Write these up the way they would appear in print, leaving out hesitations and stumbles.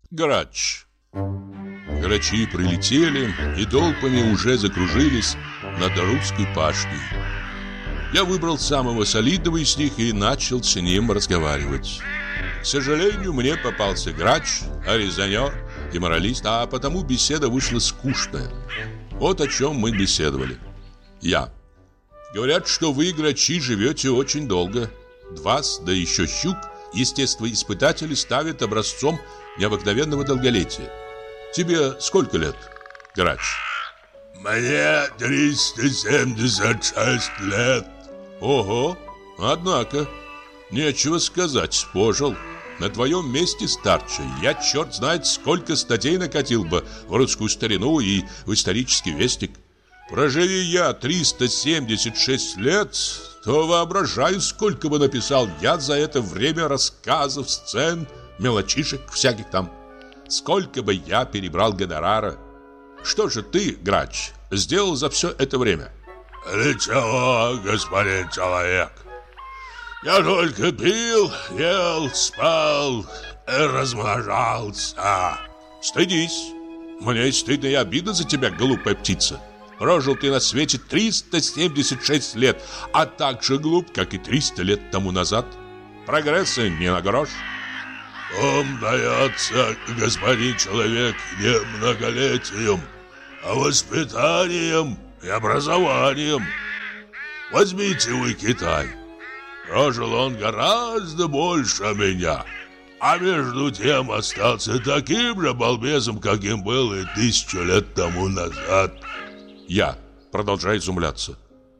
Грач. Грачи прилетели и толпами уже закружились над русской пашней. Я выбрал самого солидного из них и начал с ним разговаривать. К сожалению, мне попался грач, резонер и моралист, а потому беседа вышла скучная. Вот о чем мы беседовали. Я. Говорят, что вы, грачи, живете очень долго. Вас, да еще щук, естествоиспытатели ставят образцом необыкновенного долголетия. Тебе сколько лет, грач? Мне 376 лет. Ого, однако, нечего сказать, пожил. На твоем месте, старче, я черт знает сколько статей накатил бы в русскую старину и в исторический вестник. Проживи я 376 лет, то воображаю, сколько бы написал я за это время рассказов, сцен, мелочишек всяких там. Сколько бы я перебрал гонорара. Что же ты, грач, сделал за все это время? Ничего, господин человек. Я только пил, ел, спал и размножался. Стыдись. Мне стыдно и обидно за тебя, глупая птица. Прожил ты на свете 376 лет, а так же глуп, как и 300 лет тому назад. Прогресса не на грош. Ум дается, господин человек, не многолетием, а воспитанием и образованием. Возьмите вы Китай. Прожил он гораздо больше меня, а между тем остался таким же балбесом, каким был и 1000 лет тому назад. Я продолжаю изумляться.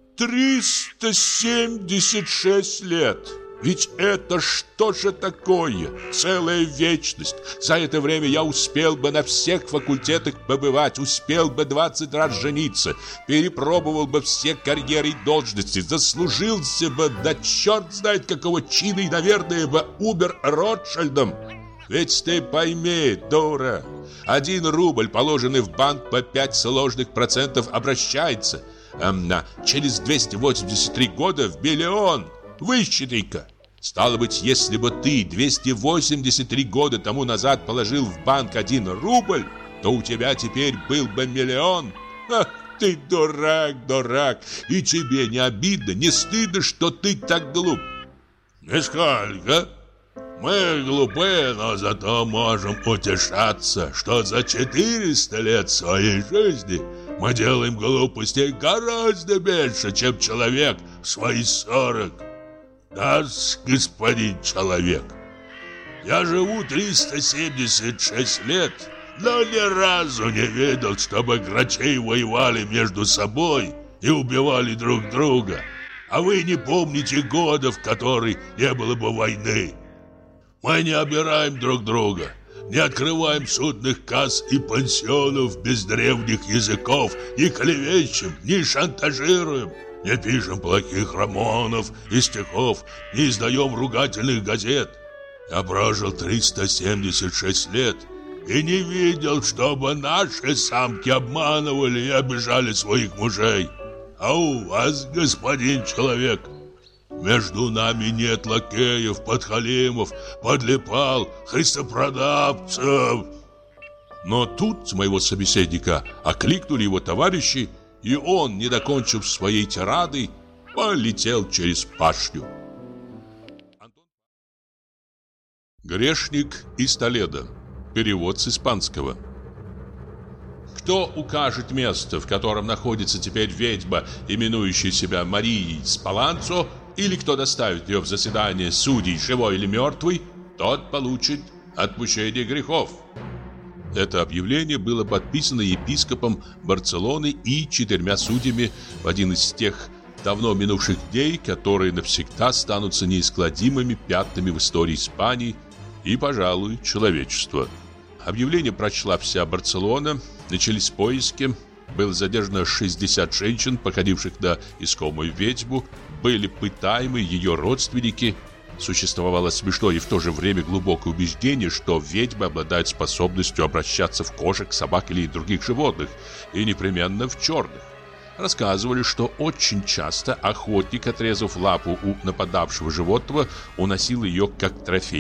376 лет! Ведь это что же такое? Целая вечность. За это время я успел бы на всех факультетах побывать, успел бы 20 раз жениться, перепробовал бы все карьеры и должности, заслужился бы до черт знает какого чина и, наверное, бы умер Ротшильдом. Ведь ты пойми, дура, 1 рубль, положенный в банк по 5 сложных процентов, обращается через 283 года в миллион. Высчитай-ка. Стало быть, если бы ты 283 года тому назад положил в банк 1 рубль, то у тебя теперь был бы миллион. Ах ты дурак, дурак. И тебе не обидно, не стыдно, что ты так глуп? Нисколько. Мы глупы, но зато можем утешаться, что за 400 лет своей жизни мы делаем глупостей гораздо меньше, чем человек в свои 40. Да, господин человек, я живу 376 лет, но ни разу не видел, чтобы грачи воевали между собой и убивали друг друга. А вы не помните года, в который не было бы войны. Мы не обираем друг друга, не открываем судных касс и пансионов без древних языков, не клевещем, не шантажируем. Не пишем плохих романов и стихов, не издаем ругательных газет. Я прожил 376 лет и не видел, чтобы наши самки обманывали и обижали своих мужей. А у вас, господин человек, между нами нет лакеев, подхалимов, подлипал, христопродавцев. Но тут моего собеседника окликнули его товарищи, и он, не докончив своей тирады, полетел через пашню. Грешник из Толедо. Перевод с испанского. Кто укажет место, в котором находится теперь ведьма, именующая себя Марией Спаланцо, или кто доставит ее в заседание судей, живой или мертвый, тот получит отпущение грехов. Это объявление было подписано епископом Барселоны и 4 судьями в один из тех давно минувших дней, которые навсегда станутся неискладимыми пятнами в истории Испании и, пожалуй, человечества. Объявление прочла вся Барселона, начались поиски, было задержано 60 женщин, походивших на искомую ведьму, были пытаемы ее родственники. Существовало смешное и в то же время глубокое убеждение, что ведьмы обладают способностью обращаться в кошек, собак или других животных, и непременно в черных. Рассказывали, что очень часто охотник, отрезав лапу у нападавшего животного, уносил ее как трофей.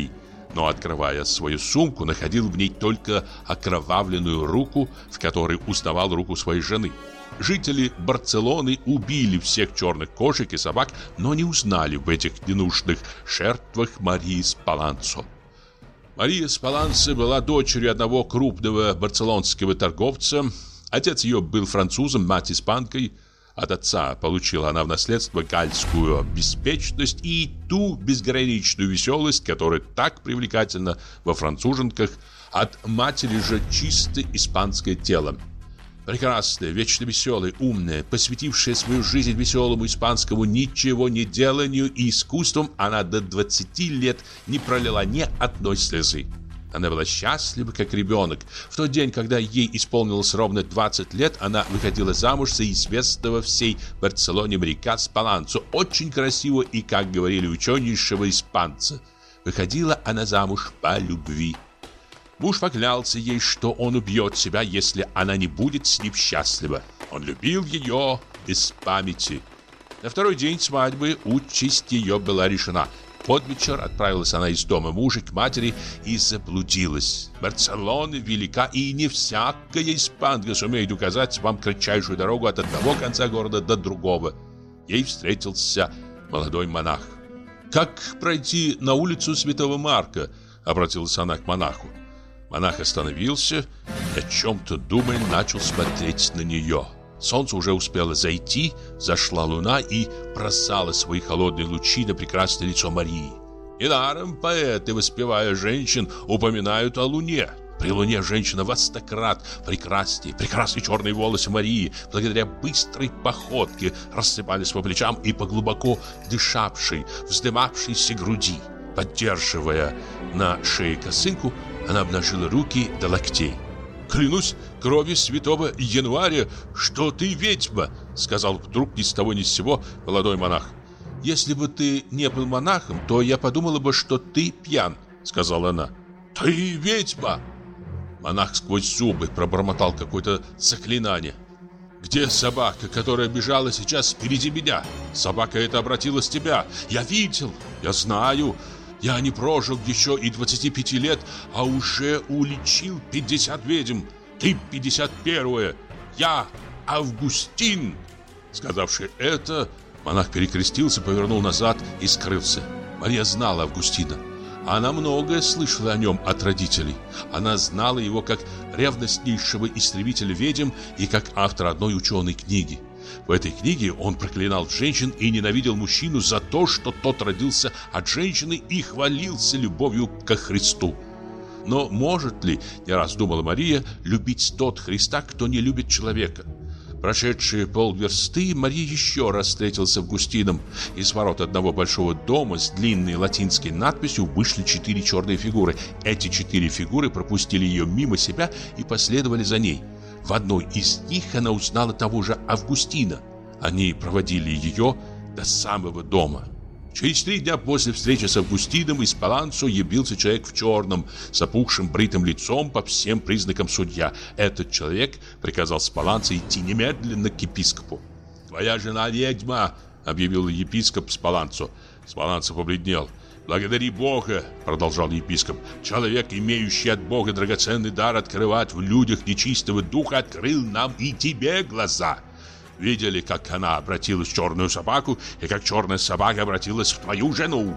но, открывая свою сумку, находил в ней только окровавленную руку, в которой узнавал руку своей жены. Жители Барселоны убили всех черных кошек и собак, но не узнали в этих ненужных жертвах Марии Спалансо. Мария Спалансо была дочерью одного крупного барселонского торговца. Отец ее был французом, мать испанкой. От отца получила она в наследство гальскую беспечность и ту безграничную веселость, которая так привлекательна во француженках, от матери же чисто испанское тело. Прекрасная, вечно веселая, умная, посвятившая свою жизнь веселому испанскому ничего не деланию и искусствам, она до 20 лет не пролила ни одной слезы. Она была счастлива, как ребенок. В тот день, когда ей исполнилось ровно 20 лет, она выходила замуж за известного всей Барселоне моряка Спалансо, очень красивого и, как говорили, ученейшего испанца. Выходила она замуж по любви. Муж поклялся ей, что он убьет себя, если она не будет с ним счастлива. Он любил ее без памяти. На второй день свадьбы участь ее была решена. Под вечер отправилась она из дома мужа к матери и заблудилась. Барселона велика, и не всякая испанка сумеет указать вам кратчайшую дорогу от одного конца города до другого. Ей встретился молодой монах. «Как пройти на улицу Святого Марка?» — обратилась она к монаху. Монах остановился и, о чем-то думая, начал смотреть на нее. Солнце уже успело зайти, зашла луна и бросала свои холодные лучи на прекрасное лицо Марии. Недаром поэты, воспевая женщин, упоминают о луне. При луне женщина во 100 крат прекраснее. Прекрасные черные волосы Марии, благодаря быстрой походке, рассыпались по плечам и по глубоко дышавшей, вздымавшейся груди. Поддерживая на шее косынку, она обнажила руки до локтей. «Клянусь кровью святого Януаря, что ты ведьма!» — сказал вдруг ни с того ни с сего молодой монах. «Если бы ты не был монахом, то я подумала бы, что ты пьян», — сказала она. «Ты ведьма!» Монах сквозь зубы пробормотал какое-то заклинание. «Где собака, которая бежала сейчас впереди меня? Собака эта обратилась в тебя. Я видел, я знаю. Я не прожил еще и 25 лет, а уже уличил 50 ведьм. Ты 51-е. Я Августин!» Сказавши это, монах перекрестился, повернул назад и скрылся. Мария знала Августина. Она многое слышала о нем от родителей. Она знала его как ревностнейшего истребителя ведьм и как автора одной ученой книги. В этой книге он проклинал женщин и ненавидел мужчину за то, что тот родился от женщины, и хвалился любовью ко Христу. Но может ли, не раз думала Мария, любить тот Христа, кто не любит человека? Прошедшие полверсты, Мария еще раз встретилась с Августином. Из ворот одного большого дома с длинной латинской надписью вышли 4 черные фигуры. Эти 4 фигуры пропустили ее мимо себя и последовали за ней. В одной из них она узнала того же Августина. Они проводили ее до самого дома. Через 3 дня после встречи с Августином из Спалансо явился человек в черном, с опухшим бритым лицом, по всем признакам судья. Этот человек приказал Спалансо идти немедленно к епископу. «Твоя жена ведьма», — объявил епископ Спалансо. Спалансо побледнел. «Благодари Бога», — продолжал епископ, — «человек, имеющий от Бога драгоценный дар открывать в людях нечистого духа, открыл нам и тебе глаза. Видели, как она обратилась в черную собаку, и как черная собака обратилась в твою жену?»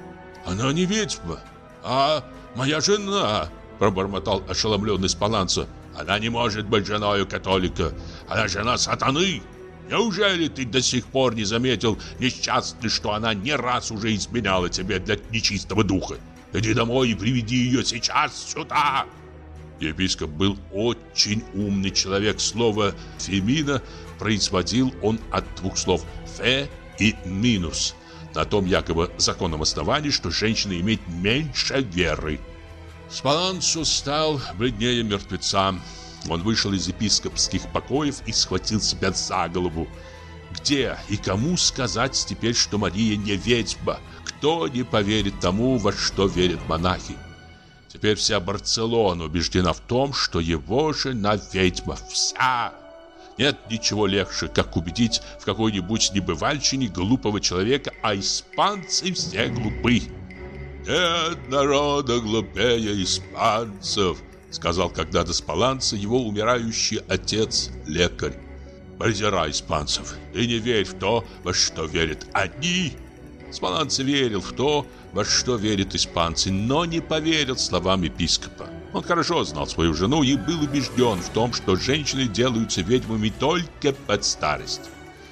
«Она не ведьма, а моя жена», — пробормотал ошеломленный Спалансо. «Она не может быть женою католика, она жена сатаны. Неужели ты до сих пор не заметил, несчастный, что она не раз уже изменяла тебе для нечистого духа? Иди домой и приведи ее сейчас сюда!» Епископ был очень умный человек. Слово «фемина» производил он от 2 слов «фе» и «минус», на том якобы законном основании, что женщина имеет меньше веры. Спалансо стал бледнее мертвеца. Он вышел из епископских покоев и схватил себя за голову. Где и кому сказать теперь, что Мария не ведьма? Кто не поверит тому, во что верят монахи? Теперь вся Барселона убеждена в том, что его жена ведьма. Вся! Нет ничего легче, как убедить в какой-нибудь небывальщине глупого человека, а испанцы все глупы. «Нет народа глупее испанцев», сказал когда-то Спаланца его умирающий отец-лекарь. «Презирай испанцев и не верь в то, во что верят они». Спаланца верил в то, во что верят испанцы, но не поверил словам епископа. Он хорошо знал свою жену и был убежден в том, что женщины делаются ведьмами только под старость.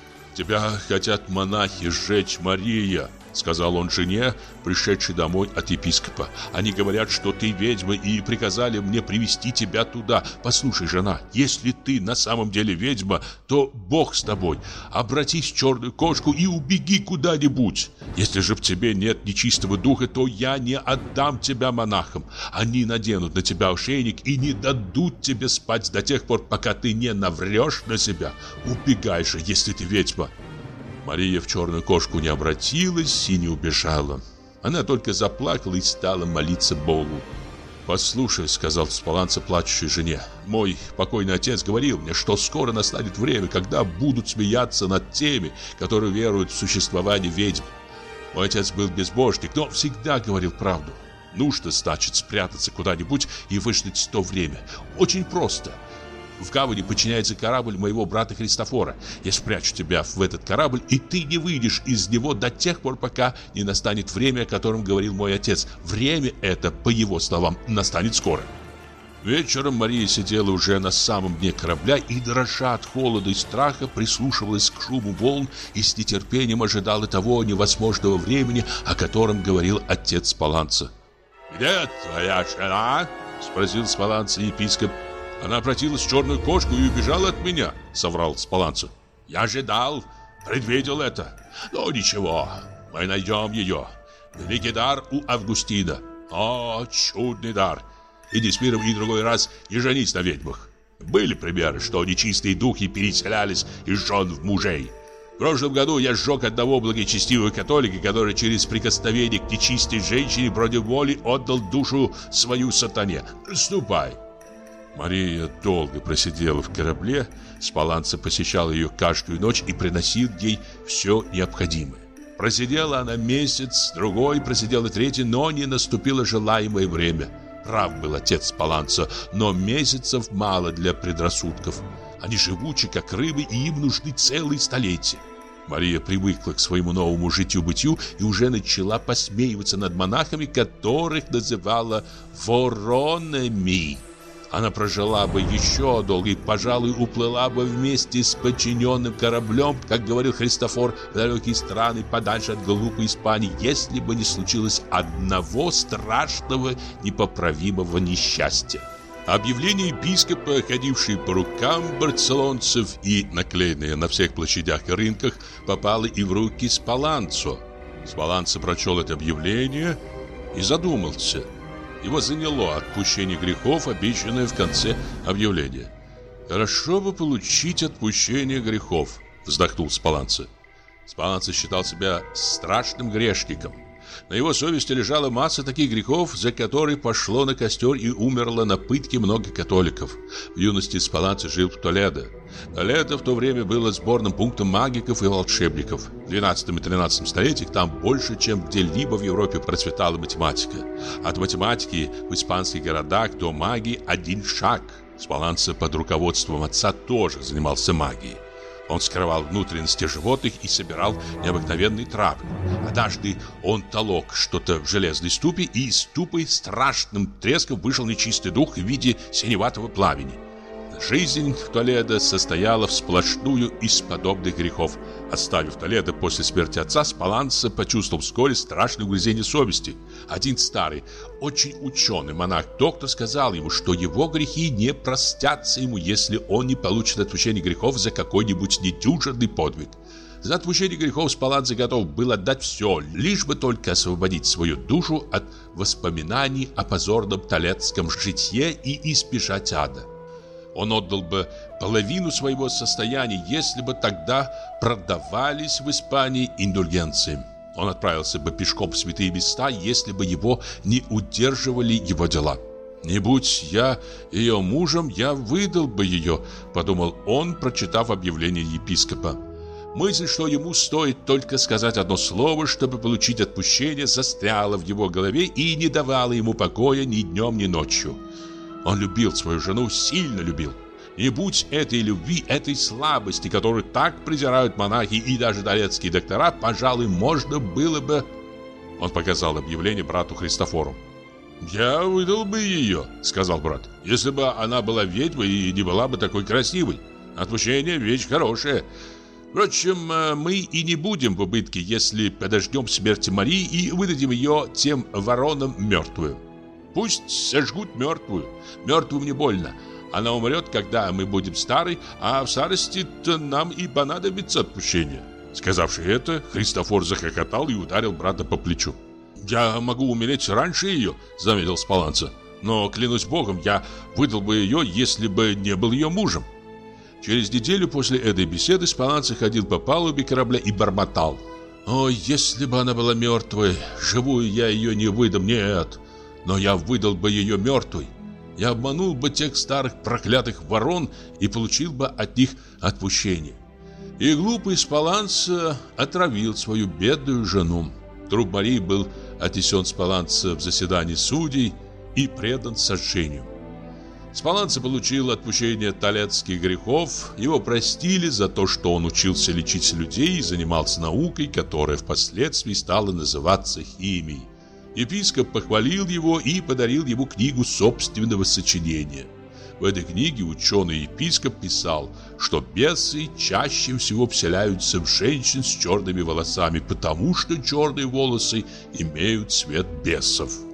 «Тебя хотят монахи сжечь, Мария», — сказал он жене, пришедшей домой от епископа. «Они говорят, что ты ведьма, и приказали мне привести тебя туда. Послушай, жена, если ты на самом деле ведьма, то Бог с тобой. Обратись в черную кошку и убеги куда-нибудь. Если же в тебе нет нечистого духа, то я не отдам тебя монахам. Они наденут на тебя ошейник и не дадут тебе спать до тех пор, пока ты не наврешь на себя. Убегай же, если ты ведьма». Мария в черную кошку не обратилась и не убежала. Она только заплакала и стала молиться Богу. «Послушай», — сказал Спаланца плачущей жене, «мой покойный отец говорил мне, что скоро настанет время, когда будут смеяться над теми, которые веруют в существование ведьм. Мой отец был безбожник, но всегда говорил правду. Нужно, значит, спрятаться куда-нибудь и выждать то время. Очень просто. В гавани подчиняется корабль моего брата Христофора. Я спрячу тебя в этот корабль, и ты не выйдешь из него до тех пор, пока не настанет время, о котором говорил мой отец. Время это, по его словам, настанет скоро». Вечером Мария сидела уже на самом дне корабля и, дрожа от холода и страха, прислушивалась к шуму волн и с нетерпением ожидала того невозможного времени, о котором говорил отец Спаланца. «Где твоя жена?» — спросил Спаланца епископ. «Она обратилась в черную кошку и убежала от меня», — соврал Спаланца. «Я ожидал, предвидел это. Но ничего, мы найдем ее. Великий дар у Августина. О, чудный дар. Иди с миром и другой раз и женись на ведьмах. Были примеры, что нечистые духи переселялись из жен в мужей. В прошлом году я сжег одного благочестивого католика, который через прикосновение к нечистой женщине против воли отдал душу свою сатане. Ступай». Мария долго просидела в корабле. Спаланца посещал ее каждую ночь и приносил ей все необходимое. Просидела она месяц, другой, просидела третий, но не наступило желаемое время. Прав был отец Спаланца, но месяцев мало для предрассудков. Они живучи, как рыбы, и им нужны целые столетия. Мария привыкла к своему новому житью-бытию и уже начала посмеиваться над монахами, которых называла воронами. Она прожила бы еще долго и, пожалуй, уплыла бы вместе с подчиненным кораблем, как говорил Христофор, в далекие страны, подальше от глупой Испании, если бы не случилось одного страшного, непоправимого несчастья. Объявление епископа, ходившее по рукам барселонцев и наклеенное на всех площадях и рынках, попало и в руки Спаланцо. Спаланцо прочел это объявление и задумался. Его заняло отпущение грехов, обещанное в конце объявления. «Хорошо бы получить отпущение грехов», — вздохнул Спаланца. Спаланца считал себя страшным грешником. На его совести лежала масса таких грехов, за которые пошло на костер и умерло на пытке много католиков. В юности Спаланца жил в Толедо. Толедо в то время было сборным пунктом магиков и волшебников. В 12 и 13 столетиях там больше, чем где-либо в Европе процветала математика. От математики в испанских городах до магии один шаг. Спаланца под руководством отца тоже занимался магией. Он скрывал внутренности животных и собирал необыкновенные травы. Однажды он толок что-то в железной ступе, и из ступы страшным треском вышел нечистый дух в виде синеватого пламени. Жизнь в Толедо состояла в сплошную из подобных грехов. Оставив Толедо после смерти отца, Спаланца почувствовал вскоре страшное угрызение совести. Один старый, очень ученый монах-доктор сказал ему, что его грехи не простятся ему, если он не получит отпущение грехов за какой-нибудь недюжинный подвиг. За отпущение грехов Спаланца готов был отдать все, лишь бы только освободить свою душу от воспоминаний о позорном толедском житье и избежать ада. Он отдал бы половину своего состояния, если бы тогда продавались в Испании индульгенции. Он отправился бы пешком в святые места, если бы его не удерживали его дела. «Не будь я ее мужем, я выдал бы ее», — подумал он, прочитав объявление епископа. Мысль, что ему стоит только сказать одно слово, чтобы получить отпущение, застряла в его голове и не давала ему покоя ни днем, ни ночью. Он любил свою жену, сильно любил. И будь этой любви, этой слабости, которую так презирают монахи и даже дворецкие доктора, пожалуй, можно было бы... Он показал объявление брату Христофору. «Я выдал бы ее», — сказал брат, «если бы она была ведьмой и не была бы такой красивой. Отпущение — вещь хорошая. Впрочем, мы и не будем в убытке, если подождем смерти Марии и выдадим ее тем воронам мертвую. Пусть сожгут мертвую. Мертвым не больно. Она умрет, когда мы будем стары, а в старости-то нам и понадобится отпущение». Сказавши это, Христофор захохотал и ударил брата по плечу. «Я могу умереть раньше ее», — заметил Спаланца. «Но, клянусь Богом, я выдал бы ее, если бы не был ее мужем». Через неделю после этой беседы Спаланца ходил по палубе корабля и бормотал: «Ой, если бы она была мертвой, живую я ее не выдам, нет, но я выдал бы ее мертвой. Я обманул бы тех старых проклятых ворон и получил бы от них отпущение». И глупый Спаланца отравил свою бедную жену. Труп Марии был отнесен Спаланца в заседание судей и предан сожжению. Спаланца получил отпущение талецких грехов. Его простили за то, что он учился лечить людей и занимался наукой, которая впоследствии стала называться химией. Епископ похвалил его и подарил ему книгу собственного сочинения. В этой книге ученый-епископ писал, что бесы чаще всего вселяются в женщин с черными волосами, потому что черные волосы имеют цвет бесов.